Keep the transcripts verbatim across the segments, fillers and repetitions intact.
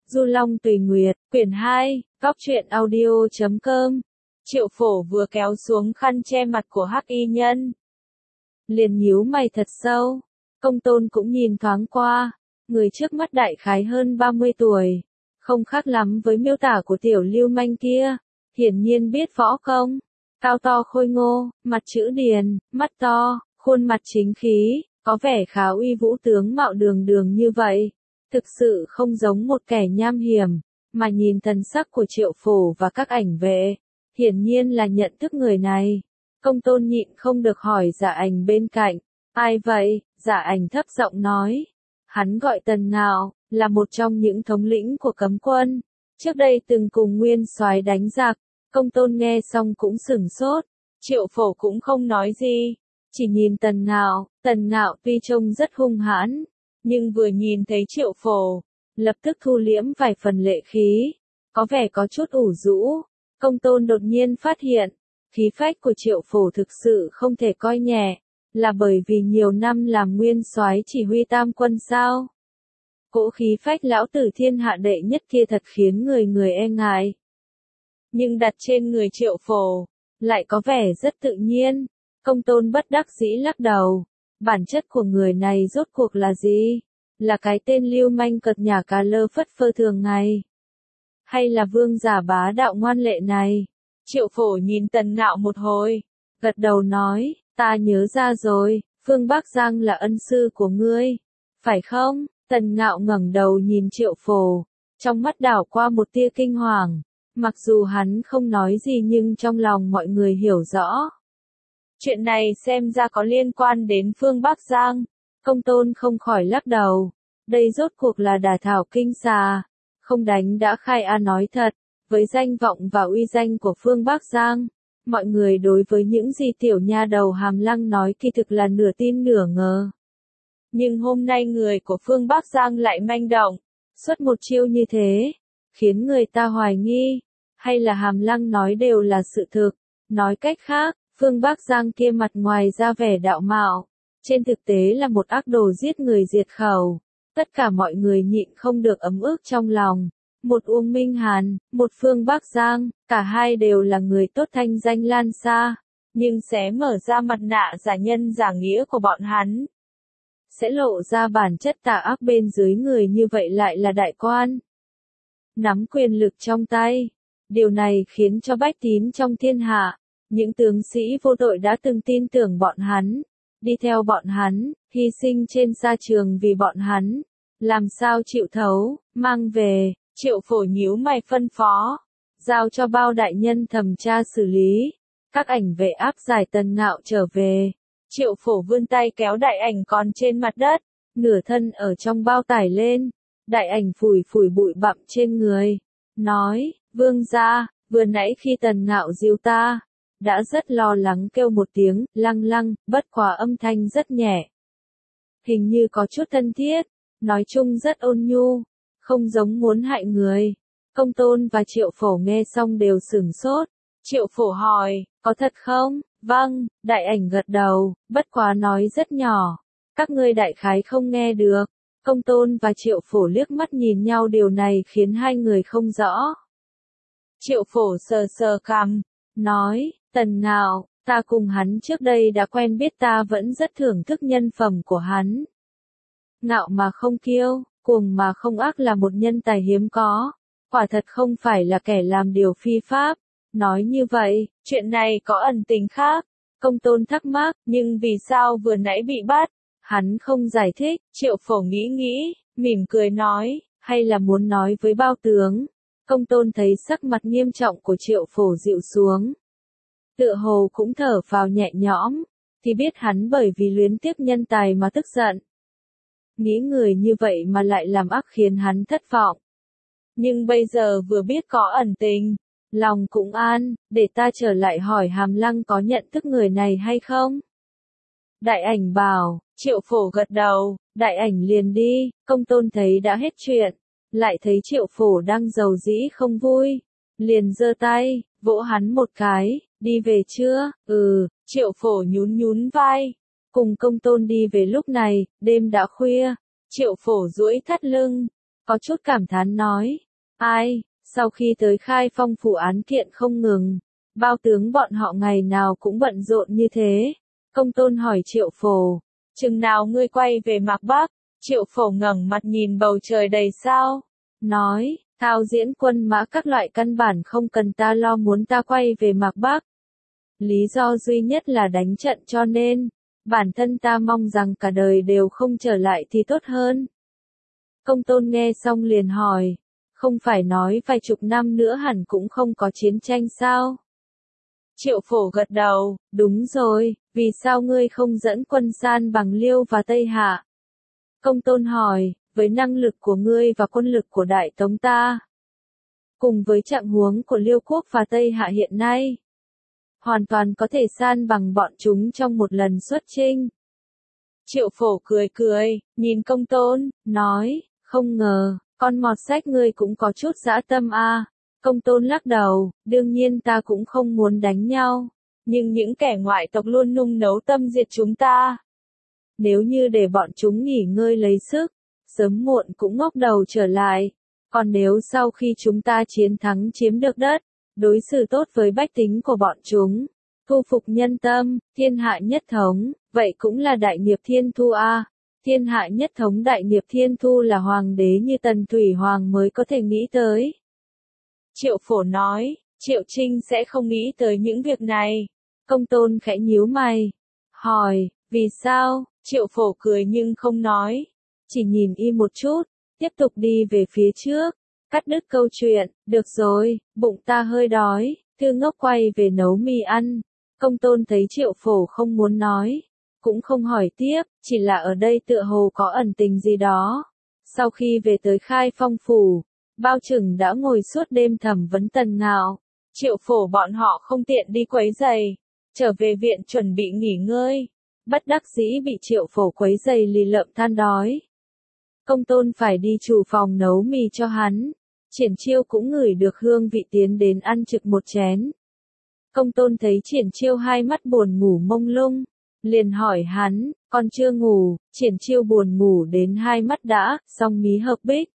Du Long Tùy Nguyệt, quyển hai, góc truyện audio chấm com. Triệu Phổ vừa kéo xuống khăn che mặt của hắc y nhân, liền nhíu mày thật sâu. Công Tôn cũng nhìn thoáng qua, người trước mắt đại khái hơn ba mươi tuổi, không khác lắm với miêu tả của tiểu lưu manh kia, hiển nhiên biết võ công, cao to khôi ngô, mặt chữ điền, mắt to, khuôn mặt chính khí, có vẻ khá uy vũ tướng mạo đường đường như vậy. Thực sự không giống một kẻ nham hiểm, mà nhìn thần sắc của Triệu Phổ và các ảnh vệ, hiển nhiên là nhận thức người này. Công Tôn nhịn không được hỏi Dạ Ảnh bên cạnh, ai vậy? Dạ Ảnh thấp giọng nói, hắn gọi Tần Ngạo, là một trong những thống lĩnh của cấm quân, trước đây từng cùng Nguyên Soái đánh giặc. Công Tôn nghe xong cũng sửng sốt, Triệu Phổ cũng không nói gì, chỉ nhìn Tần Ngạo. Tần Ngạo tuy trông rất hung hãn, nhưng vừa nhìn thấy Triệu Phổ, lập tức thu liễm vài phần lệ khí, có vẻ có chút ủ rũ. Công Tôn đột nhiên phát hiện, khí phách của Triệu Phổ thực sự không thể coi nhẹ, là bởi vì nhiều năm làm nguyên soái chỉ huy tam quân sao? Cỗ khí phách lão tử thiên hạ đệ nhất kia thật khiến người người e ngại. Nhưng đặt trên người Triệu Phổ, lại có vẻ rất tự nhiên. Công Tôn bất đắc dĩ lắc đầu. Bản chất của người này rốt cuộc là gì? Là cái tên lưu manh cợt nhả cà lơ phất phơ thường ngày? Hay là vương giả bá đạo ngoan lệ này? Triệu Phổ nhìn Tần Ngạo một hồi, gật đầu nói, ta nhớ ra rồi, Phương Bắc Giang là ân sư của ngươi, phải không? Tần Ngạo ngẩng đầu nhìn Triệu Phổ, trong mắt đảo qua một tia kinh hoàng, mặc dù hắn không nói gì nhưng trong lòng mọi người hiểu rõ. Chuyện này xem ra có liên quan đến Phương Bắc Giang. Công Tôn không khỏi lắc đầu. Đây rốt cuộc là đả thảo kinh xà. Không đánh đã khai a nói thật. Với danh vọng và uy danh của Phương Bắc Giang, mọi người đối với những gì tiểu nha đầu Hàm Lăng nói kỳ thực là nửa tin nửa ngờ. Nhưng hôm nay người của Phương Bắc Giang lại manh động, xuất một chiêu như thế, khiến người ta hoài nghi, hay là Hàm Lăng nói đều là sự thực. Nói cách khác, Phương Bắc Giang kia mặt ngoài ra vẻ đạo mạo, trên thực tế là một ác đồ giết người diệt khẩu. Tất cả mọi người nhịn không được ấm ức trong lòng. Một Uông Minh Hàn, một Phương Bắc Giang, cả hai đều là người tốt thanh danh lan xa, nhưng sẽ mở ra mặt nạ giả nhân giả nghĩa của bọn hắn, sẽ lộ ra bản chất tà ác bên dưới người như vậy lại là đại quan, nắm quyền lực trong tay. Điều này khiến cho bách tín trong thiên hạ, những tướng sĩ vô tội đã từng tin tưởng bọn hắn, đi theo bọn hắn, hy sinh trên sa trường vì bọn hắn, làm sao chịu thấu, mang về. Triệu Phổ nhíu mày phân phó, giao cho bao đại nhân thẩm tra xử lý. Các ảnh vệ áp giải Tần Ngạo trở về. Triệu Phổ vươn tay kéo đại ảnh còn trên mặt đất, nửa thân ở trong bao tải lên. Đại ảnh phủi phủi bụi bặm trên người, nói, vương gia, vừa nãy khi Tần Ngạo dìu ta, đã rất lo lắng kêu một tiếng, lăng lăng, bất quá âm thanh rất nhẹ. Hình như có chút thân thiết, nói chung rất ôn nhu, không giống muốn hại người. Công Tôn và Triệu Phổ nghe xong đều sửng sốt. Triệu Phổ hỏi, có thật không? Vâng, đại ảnh gật đầu, bất quá nói rất nhỏ. Các ngươi đại khái không nghe được. Công Tôn và Triệu Phổ liếc mắt nhìn nhau, điều này khiến hai người không rõ. Triệu Phổ sờ sờ cằm, nói, Tần Ngạo, ta cùng hắn trước đây đã quen biết, ta vẫn rất thưởng thức nhân phẩm của hắn. Ngạo mà không kiêu, cuồng mà không ác, là một nhân tài hiếm có, quả thật không phải là kẻ làm điều phi pháp. Nói như vậy, chuyện này có ẩn tình khác. Công Tôn thắc mắc, nhưng vì sao vừa nãy bị bắt? Hắn không giải thích. Triệu Phổ nghĩ nghĩ, mỉm cười nói, hay là muốn nói với bao tướng. Công Tôn thấy sắc mặt nghiêm trọng của Triệu Phổ dịu xuống, tựa hồ cũng thở phào nhẹ nhõm, thì biết hắn bởi vì luyến tiếc nhân tài mà tức giận. Nghĩ người như vậy mà lại làm ác khiến hắn thất vọng. Nhưng bây giờ vừa biết có ẩn tình, lòng cũng an, để ta trở lại hỏi Hàm Lăng có nhận thức người này hay không? Đại ảnh bảo. Triệu Phổ gật đầu, đại ảnh liền đi. Công Tôn thấy đã hết chuyện, lại thấy Triệu Phổ đang giàu dĩ không vui, liền giơ tay, vỗ hắn một cái, đi về chưa? Ừ. Triệu Phổ nhún nhún vai, cùng Công Tôn đi về. Lúc này, đêm đã khuya, Triệu Phổ duỗi thắt lưng, có chút cảm thán nói. Ai, sau khi tới Khai Phong phủ án kiện không ngừng, bao tướng bọn họ ngày nào cũng bận rộn như thế. Công tôn hỏi Triệu Phổ, chừng nào ngươi quay về Mạc Bắc? Triệu Phổ ngẩng mặt nhìn bầu trời đầy sao, nói, thao diễn quân mã các loại căn bản không cần ta lo, muốn ta quay về Mạc Bắc. Lý do duy nhất là đánh trận, cho nên, bản thân ta mong rằng cả đời đều không trở lại thì tốt hơn. Công tôn nghe xong liền hỏi, không phải nói vài chục năm nữa hẳn cũng không có chiến tranh sao? Triệu Phổ gật đầu, đúng rồi, vì sao ngươi không dẫn quân san bằng Liêu và Tây Hạ? Công tôn hỏi, với năng lực của ngươi và quân lực của Đại Tống ta, cùng với trạng huống của Liêu quốc và Tây Hạ hiện nay, hoàn toàn có thể san bằng bọn chúng trong một lần xuất chinh. Triệu Phổ cười cười, nhìn công tôn, nói, không ngờ, con mọt sách ngươi cũng có chút dã tâm a. À. Công tôn lắc đầu, đương nhiên ta cũng không muốn đánh nhau, nhưng những kẻ ngoại tộc luôn nung nấu tâm diệt chúng ta. Nếu như để bọn chúng nghỉ ngơi lấy sức, sớm muộn cũng ngóc đầu trở lại. Còn nếu sau khi chúng ta chiến thắng chiếm được đất, đối xử tốt với bách tính của bọn chúng, thu phục nhân tâm, thiên hạ nhất thống, vậy cũng là đại nghiệp thiên thu a. À. Thiên hạ nhất thống đại nghiệp thiên thu là hoàng đế như Tần Thủy Hoàng mới có thể nghĩ tới. Triệu Phổ nói, Triệu Trinh sẽ không nghĩ tới những việc này. Công tôn khẽ nhíu mày, hỏi, vì sao? Triệu Phổ cười nhưng không nói, chỉ nhìn y một chút, tiếp tục đi về phía trước, cắt đứt câu chuyện, được rồi, bụng ta hơi đói, Thư Ngốc quay về nấu mì ăn. Công tôn thấy Triệu Phổ không muốn nói, cũng không hỏi tiếp, chỉ là ở đây tựa hồ có ẩn tình gì đó. Sau khi về tới Khai Phong phủ, bao trừng đã ngồi suốt đêm thẩm vấn Tần Ngạo. Triệu Phổ bọn họ không tiện đi quấy giày, trở về viện chuẩn bị nghỉ ngơi. Bất đắc dĩ bị Triệu Phổ quấy giày lì lợm than đói. Công tôn phải đi chủ phòng nấu mì cho hắn. Triển Chiêu cũng ngửi được hương vị tiến đến ăn trực một chén. Công tôn thấy Triển Chiêu hai mắt buồn ngủ mông lung, liền hỏi hắn, còn chưa ngủ? Triển Chiêu buồn ngủ đến hai mắt đã, song mí hợp bích.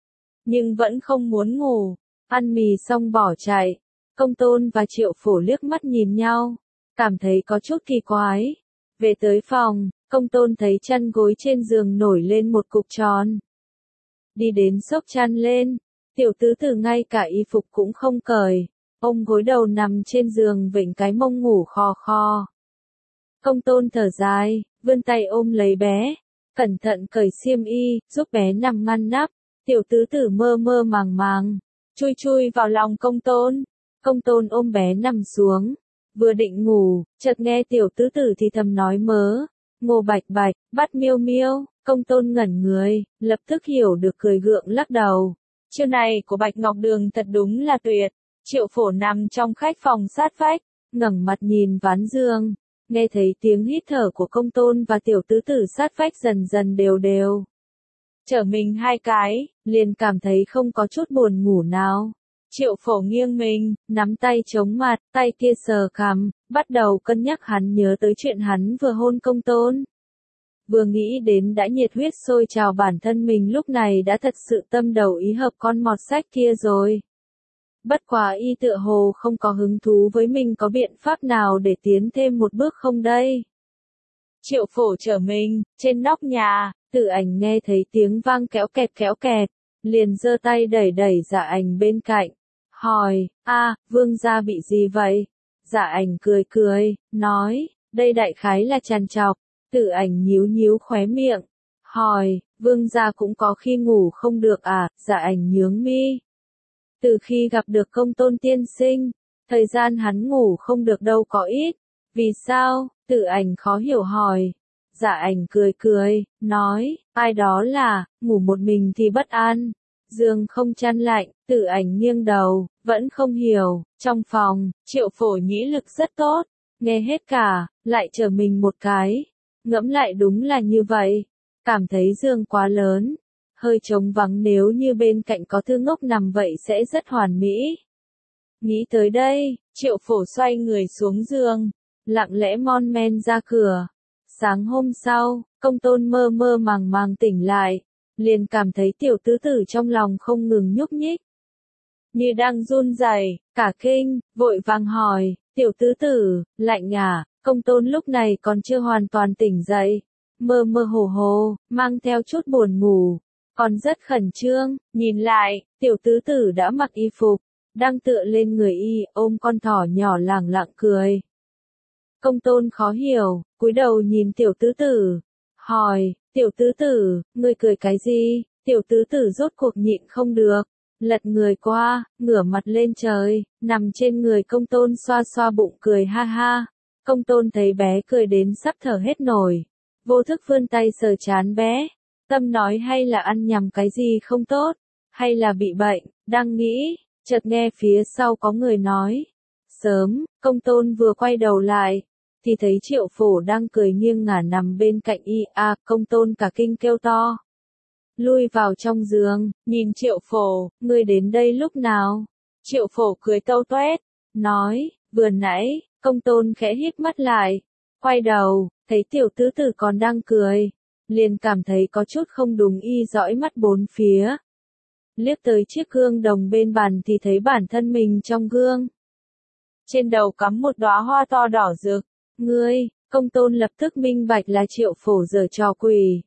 Nhưng vẫn không muốn ngủ, ăn mì xong bỏ chạy. Công tôn và Triệu Phổ liếc mắt nhìn nhau, cảm thấy có chút kỳ quái. Về tới phòng, công tôn thấy chăn gối trên giường nổi lên một cục tròn. Đi đến xốc chăn lên, tiểu tứ tử ngay cả y phục cũng không cởi, ôm gối đầu nằm trên giường vịnh cái mông ngủ khò khò. Công tôn thở dài, vươn tay ôm lấy bé, cẩn thận cởi xiêm y, giúp bé nằm ngăn nắp. Tiểu tứ tử mơ mơ màng màng, chui chui vào lòng công tôn. Công tôn ôm bé nằm xuống, vừa định ngủ, chợt nghe tiểu tứ tử thì thầm nói mớ, Ngô Bạch Bạch, bắt miêu miêu. Công tôn ngẩn người, lập tức hiểu được cười gượng lắc đầu. Chiêu này của Bạch Ngọc Đường thật đúng là tuyệt. Triệu Phổ nằm trong khách phòng sát vách, ngẩng mặt nhìn ván giường, nghe thấy tiếng hít thở của công tôn và tiểu tứ tử sát vách dần dần đều đều. Trở mình hai cái, liền cảm thấy không có chút buồn ngủ nào. Triệu Phổ nghiêng mình, nắm tay chống mặt, tay kia sờ cằm, bắt đầu cân nhắc hắn nhớ tới chuyện hắn vừa hôn công tôn. Vừa nghĩ đến đã nhiệt huyết sôi trào bản thân mình lúc này đã thật sự tâm đầu ý hợp con mọt sách kia rồi. Bất quá y tựa hồ không có hứng thú với mình, có biện pháp nào để tiến thêm một bước không đây? Triệu Phổ trở mình, trên nóc nhà, Tử Ảnh nghe thấy tiếng vang kéo kẹt kéo kẹt, liền giơ tay đẩy đẩy Dạ Ảnh bên cạnh, hỏi, a, vương gia bị gì vậy? Dạ Ảnh cười cười, nói, đây đại khái là trằn trọc. Tử Ảnh nhíu nhíu khóe miệng, hỏi, vương gia cũng có khi ngủ không được à? Dạ Ảnh nhướng mi. Từ khi gặp được công tôn tiên sinh, thời gian hắn ngủ không được đâu có ít. Vì sao? Tử Ảnh khó hiểu hỏi. Dạ Ảnh cười cười, nói, ai đó là, ngủ một mình thì bất an. Giường không chăn lạnh. Tử Ảnh nghiêng đầu, vẫn không hiểu. Trong phòng, Triệu Phổ nhĩ lực rất tốt, nghe hết cả, lại trở mình một cái. Ngẫm lại đúng là như vậy, cảm thấy giường quá lớn, hơi trống vắng, nếu như bên cạnh có Thư Ngốc nằm vậy sẽ rất hoàn mỹ. Nghĩ tới đây, Triệu Phổ xoay người xuống giường, lặng lẽ mon men ra cửa. Sáng hôm sau, công tôn mơ mơ màng màng tỉnh lại, liền cảm thấy tiểu tứ tử trong lòng không ngừng nhúc nhích. Như đang run rẩy, cả kinh, vội vàng hỏi, tiểu tứ tử, lạnh à, công tôn lúc này còn chưa hoàn toàn tỉnh dậy, mơ mơ hồ hồ, mang theo chút buồn ngủ, còn rất khẩn trương, nhìn lại, tiểu tứ tử đã mặc y phục, đang tựa lên người y, ôm con thỏ nhỏ lẳng lặng cười. Công tôn khó hiểu, cúi đầu nhìn tiểu tứ tử, hỏi, tiểu tứ tử, ngươi cười cái gì? Tiểu tứ tử rốt cuộc nhịn không được, lật người qua, ngửa mặt lên trời, nằm trên người công tôn xoa xoa bụng cười ha ha. Công tôn thấy bé cười đến sắp thở hết nổi, vô thức vươn tay sờ trán bé, tâm nói hay là ăn nhầm cái gì không tốt, hay là bị bệnh, đang nghĩ, chợt nghe phía sau có người nói. Sớm, công tôn vừa quay đầu lại, thì thấy Triệu Phổ đang cười nghiêng ngả nằm bên cạnh y, a, công tôn cả kinh kêu to. Lui vào trong giường, nhìn Triệu Phổ, ngươi đến đây lúc nào? Triệu Phổ cười tâu toét, nói, vừa nãy, công tôn khẽ hít mắt lại, quay đầu, thấy tiểu tứ tử còn đang cười, liền cảm thấy có chút không đúng y dõi mắt bốn phía. Liếc tới chiếc gương đồng bên bàn thì thấy bản thân mình trong gương. Trên đầu cắm một đóa hoa to đỏ rực, ngươi, công tôn lập tức minh bạch là Triệu Phổ giở trò quỷ.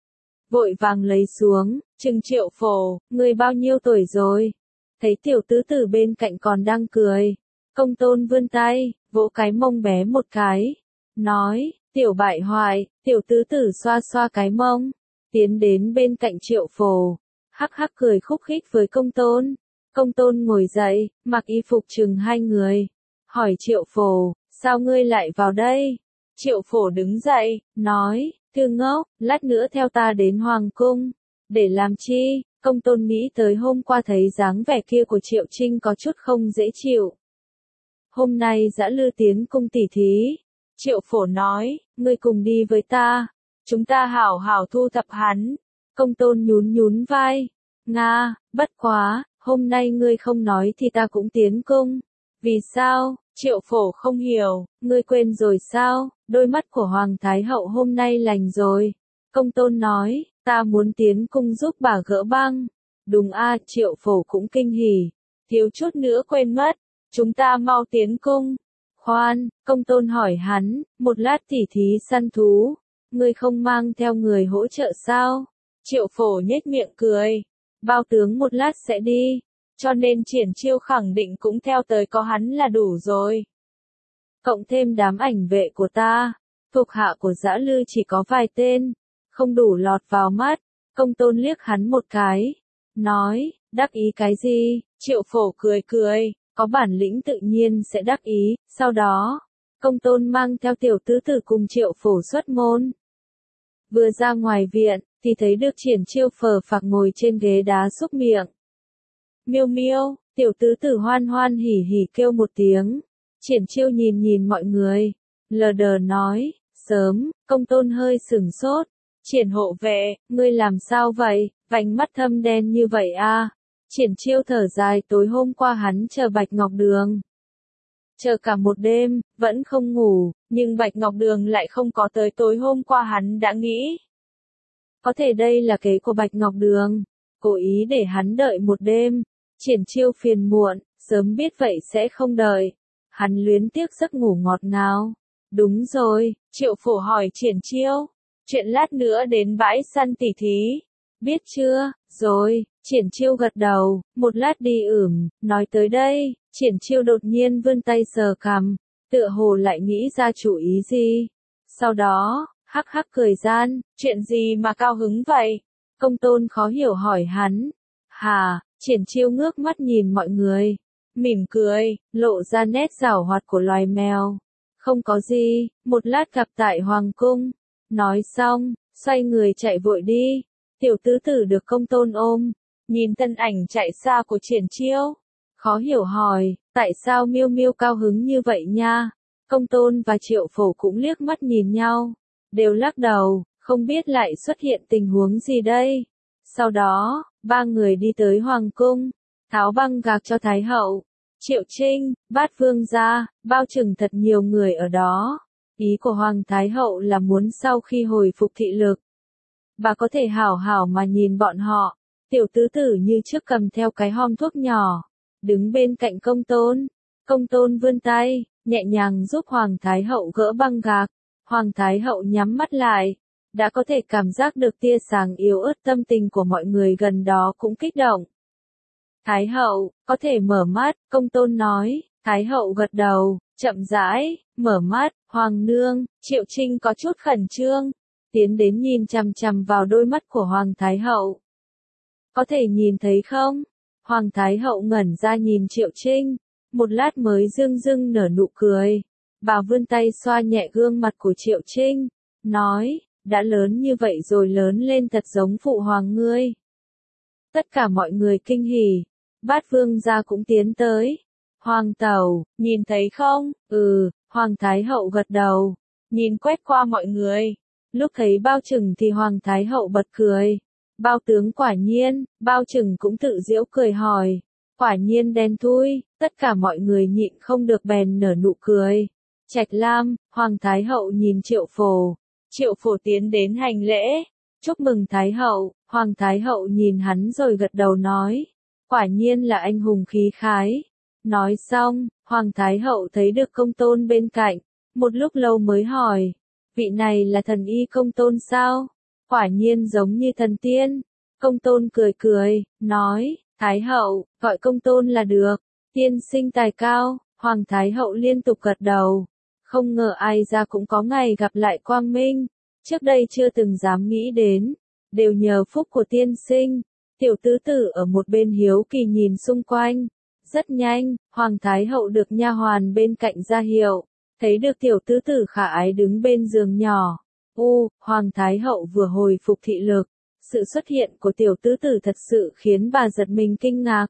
Vội vàng lấy xuống, trừng Triệu Phổ, ngươi bao nhiêu tuổi rồi? Thấy tiểu tứ tử bên cạnh còn đang cười, công tôn vươn tay, vỗ cái mông bé một cái, nói, tiểu bại hoại, tiểu tứ tử xoa xoa cái mông, tiến đến bên cạnh Triệu Phổ, hắc hắc cười khúc khích với công tôn. Công tôn ngồi dậy, mặc y phục chừng hai người, hỏi Triệu Phổ, sao ngươi lại vào đây? Triệu Phổ đứng dậy, nói, thư ngốc, lát nữa theo ta đến Hoàng Cung. Để làm chi? Công tôn nghĩ tới hôm qua thấy dáng vẻ kia của Triệu Trinh có chút không dễ chịu. Hôm nay dã lư tiến cung tỉ thí. Triệu Phổ nói, ngươi cùng đi với ta. Chúng ta hảo hảo thu thập hắn. Công tôn nhún nhún vai. Nga, bất quá, hôm nay ngươi không nói thì ta cũng tiến cung. Vì sao? Triệu Phổ không hiểu, ngươi quên rồi sao? Đôi mắt của Hoàng Thái Hậu hôm nay lành rồi. Công tôn nói, ta muốn tiến cung giúp bà gỡ băng. Đúng a, Triệu Phổ cũng kinh hỉ. Thiếu chút nữa quên mất. Chúng ta mau tiến cung. Khoan, công tôn hỏi hắn, một lát tỉ thí săn thú. Ngươi không mang theo người hỗ trợ sao? Triệu Phổ nhếch miệng cười. Bao tướng một lát sẽ đi. Cho nên Triển Chiêu khẳng định cũng theo tới có hắn là đủ rồi. Cộng thêm đám ảnh vệ của ta, thuộc hạ của dã lư chỉ có vài tên, không đủ lọt vào mắt. Công tôn liếc hắn một cái, nói, đắc ý cái gì? Triệu Phổ cười cười, có bản lĩnh tự nhiên sẽ đắc ý. Sau đó, công tôn mang theo tiểu tứ tử cùng Triệu Phổ xuất môn. Vừa ra ngoài viện, thì thấy được Triển Chiêu phờ phạc ngồi trên ghế đá xúc miệng. Miêu miêu, tiểu tứ tử hoan hoan hỉ hỉ kêu một tiếng. Triển Chiêu nhìn nhìn mọi người, lờ đờ nói, sớm, công tôn hơi sửng sốt. Triển hộ vệ, ngươi làm sao vậy, vành mắt thâm đen như vậy a? Triển Chiêu thở dài, tối hôm qua hắn chờ Bạch Ngọc Đường. Chờ cả một đêm, vẫn không ngủ, nhưng Bạch Ngọc Đường lại không có tới tối hôm qua hắn đã nghĩ. Có thể đây là kế của Bạch Ngọc Đường, cố ý để hắn đợi một đêm. Triển Chiêu phiền muộn, sớm biết vậy sẽ không đợi. Hắn luyến tiếc giấc ngủ ngọt ngào. Đúng rồi, Triệu Phổ hỏi Triển Chiêu. Chuyện lát nữa đến bãi săn tỉ thí. Biết chưa? Rồi, Triển Chiêu gật đầu, một lát đi ửng, nói tới đây, Triển Chiêu đột nhiên vươn tay sờ cằm, tựa hồ lại nghĩ ra chủ ý gì. Sau đó, hắc hắc cười gian, chuyện gì mà cao hứng vậy? Công tôn khó hiểu hỏi hắn. Hà, Triển Chiêu ngước mắt nhìn mọi người, mỉm cười, lộ ra nét giảo hoạt của loài mèo. Không có gì, một lát gặp tại Hoàng Cung. Nói xong, xoay người chạy vội đi. Tiểu tứ tử được công tôn ôm, nhìn thân ảnh chạy xa của Triển Chiêu. Khó hiểu hỏi, tại sao miêu miêu cao hứng như vậy nha? Công tôn và Triệu Phổ cũng liếc mắt nhìn nhau, đều lắc đầu, không biết lại xuất hiện tình huống gì đây. Sau đó, ba người đi tới Hoàng Cung, tháo băng gạc cho Thái Hậu, Triệu Trinh, Bát Vương gia, bao chừng thật nhiều người ở đó. Ý của Hoàng Thái Hậu là muốn sau khi hồi phục thị lực, bà có thể hảo hảo mà nhìn bọn họ. Tiểu tứ tử như trước cầm theo cái hòm thuốc nhỏ, đứng bên cạnh công tôn. Công tôn vươn tay, nhẹ nhàng giúp Hoàng Thái Hậu gỡ băng gạc. Hoàng Thái Hậu nhắm mắt lại, đã có thể cảm giác được tia sáng yếu ớt, tâm tình của mọi người gần đó cũng kích động. Thái Hậu, có thể mở mắt, công tôn nói. Thái Hậu gật đầu, chậm rãi, mở mắt. Hoàng nương, Triệu Trinh có chút khẩn trương, tiến đến nhìn chằm chằm vào đôi mắt của Hoàng Thái Hậu. Có thể nhìn thấy không? Hoàng Thái Hậu ngẩn ra nhìn Triệu Trinh, một lát mới dưng dưng nở nụ cười. Bà vươn tay xoa nhẹ gương mặt của Triệu Trinh, nói, đã lớn như vậy rồi, lớn lên thật giống phụ hoàng ngươi. Tất cả mọi người kinh hỉ, Bát Vương gia cũng tiến tới. Hoàng tẩu, nhìn thấy không? Ừ, Hoàng Thái Hậu gật đầu, nhìn quét qua mọi người. Lúc thấy Bao Trừng thì Hoàng Thái Hậu bật cười. Bao tướng quả nhiên, Bao Trừng cũng tự giễu cười hỏi. Quả nhiên đen thui, tất cả mọi người nhịn không được bèn nở nụ cười. Trạch Lam, Hoàng Thái Hậu nhìn Triệu Phổ. Triệu Phổ tiến đến hành lễ. Chúc mừng Thái Hậu. Hoàng Thái Hậu nhìn hắn rồi gật đầu nói. Quả nhiên là anh hùng khí khái. Nói xong, Hoàng Thái Hậu thấy được công tôn bên cạnh. Một lúc lâu mới hỏi. Vị này là thần y công tôn sao? Quả nhiên giống như thần tiên. Công tôn cười cười, nói. Thái Hậu, gọi công tôn là được. Tiên sinh tài cao. Hoàng Thái Hậu liên tục gật đầu. Không ngờ ai ra cũng có ngày gặp lại quang minh. Trước đây chưa từng dám nghĩ đến. Đều nhờ phúc của tiên sinh. Tiểu tứ tử ở một bên hiếu kỳ nhìn xung quanh. Rất nhanh, Hoàng Thái Hậu được nha hoàn bên cạnh ra hiệu. Thấy được tiểu tứ tử khả ái đứng bên giường nhỏ. U, Hoàng Thái Hậu vừa hồi phục thị lực. Sự xuất hiện của tiểu tứ tử thật sự khiến bà giật mình kinh ngạc.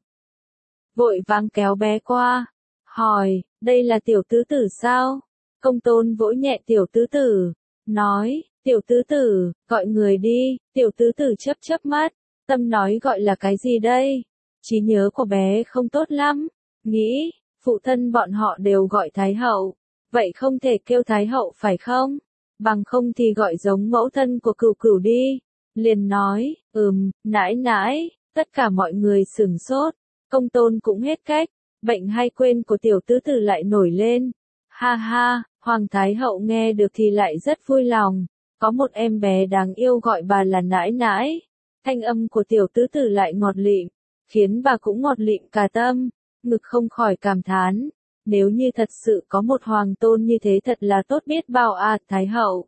Vội vàng kéo bé qua. Hỏi, đây là tiểu tứ tử sao? Công tôn vỗ nhẹ tiểu tứ tử. Nói, tiểu tứ tử, gọi người đi. Tiểu tứ tử chớp chớp mắt. Tâm nói gọi là cái gì đây? Trí nhớ của bé không tốt lắm. Nghĩ, phụ thân bọn họ đều gọi Thái Hậu. Vậy không thể kêu Thái Hậu phải không? Bằng không thì gọi giống mẫu thân của Cửu Cửu đi. Liền nói, ừm, nãi nãi. Tất cả mọi người sửng sốt. Công tôn cũng hết cách. Bệnh hay quên của tiểu tứ tử lại nổi lên. Ha ha, Hoàng Thái Hậu nghe được thì lại rất vui lòng. Có một em bé đáng yêu gọi bà là nãi nãi. Thanh âm của tiểu tứ tử lại ngọt lịm, khiến bà cũng ngọt lịm cả tâm, ngực không khỏi cảm thán. Nếu như thật sự có một hoàng tôn như thế thật là tốt biết bao à. Thái Hậu.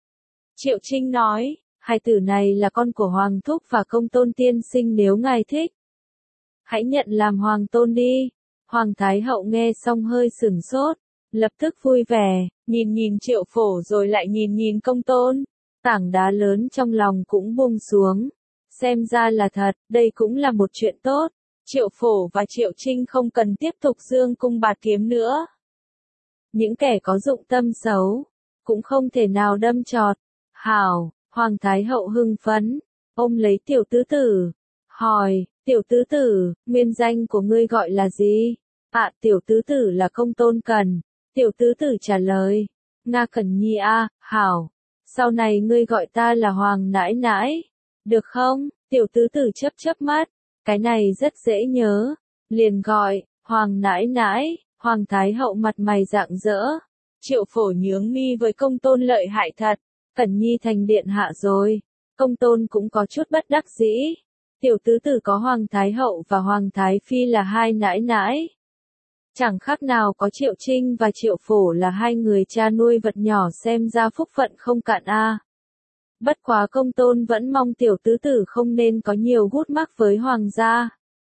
Triệu Trinh nói, hai tử này là con của Hoàng Thúc và công tôn tiên sinh, nếu ngài thích. Hãy nhận làm hoàng tôn đi. Hoàng Thái Hậu nghe xong hơi sửng sốt, lập tức vui vẻ, nhìn nhìn Triệu Phổ rồi lại nhìn nhìn công tôn. Tảng đá lớn trong lòng cũng buông xuống. Xem ra là thật, đây cũng là một chuyện tốt. Triệu Phổ và Triệu Trinh không cần tiếp tục dương cung bạt kiếm nữa. Những kẻ có dụng tâm xấu, cũng không thể nào đâm chọt. Hảo, Hoàng Thái Hậu hưng phấn, ôm lấy tiểu tứ tử. Hỏi, tiểu tứ tử, nguyên danh của ngươi gọi là gì? À, tiểu tứ tử là công tôn Cần. Tiểu tứ tử trả lời. Nga Cần Nhi a, hảo. Sau này ngươi gọi ta là Hoàng nãi nãi. Được không? Tiểu tứ tử chớp chớp mắt. Cái này rất dễ nhớ. Liền gọi, Hoàng nãi nãi. Hoàng Thái Hậu mặt mày rạng rỡ. Triệu Phổ nhướng mi với công tôn lợi hại thật. Cẩn Nhi thành điện hạ rồi. Công tôn cũng có chút bất đắc dĩ. Tiểu tứ tử có Hoàng Thái Hậu và Hoàng Thái Phi là hai nãi nãi. Chẳng khác nào có Triệu Trinh và Triệu Phổ là hai người cha nuôi vật nhỏ, xem ra phúc phận không cạn a. Bất quá công tôn vẫn mong tiểu tứ tử không nên có nhiều gút mắc với hoàng gia.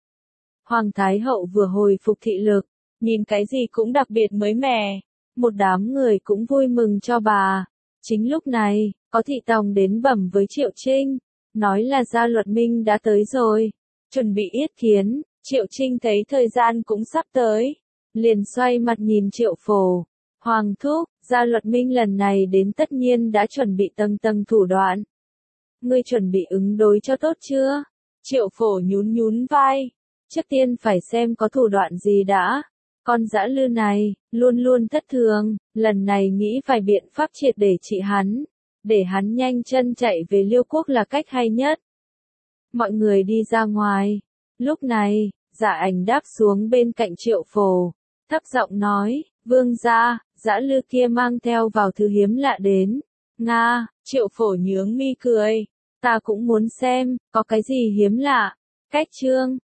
Hoàng Thái Hậu vừa hồi phục thị lực, nhìn cái gì cũng đặc biệt mới mẻ. Một đám người cũng vui mừng cho bà. Chính lúc này, có thị tòng đến bẩm với Triệu Trinh, nói là Gia Luật Minh đã tới rồi, chuẩn bị yết kiến. Triệu Trinh thấy thời gian cũng sắp tới, liền xoay mặt nhìn Triệu Phổ. Hoàng thúc, Gia Luật Minh lần này đến tất nhiên đã chuẩn bị tầng tầng thủ đoạn. Ngươi chuẩn bị ứng đối cho tốt chưa? Triệu Phổ nhún nhún vai. Trước tiên phải xem có thủ đoạn gì đã. Con dã lư này, luôn luôn thất thường, lần này nghĩ phải biện pháp triệt để trị hắn. để hắn nhanh chân chạy về Liêu quốc là cách hay nhất. Mọi người đi ra ngoài. Lúc này, Dạ Ảnh đáp xuống bên cạnh Triệu Phổ, thấp giọng nói, vương gia, dã lư kia mang theo vào thứ hiếm lạ đến. Nga, Triệu Phổ nhướng mi cười, ta cũng muốn xem, có cái gì hiếm lạ. Cách chương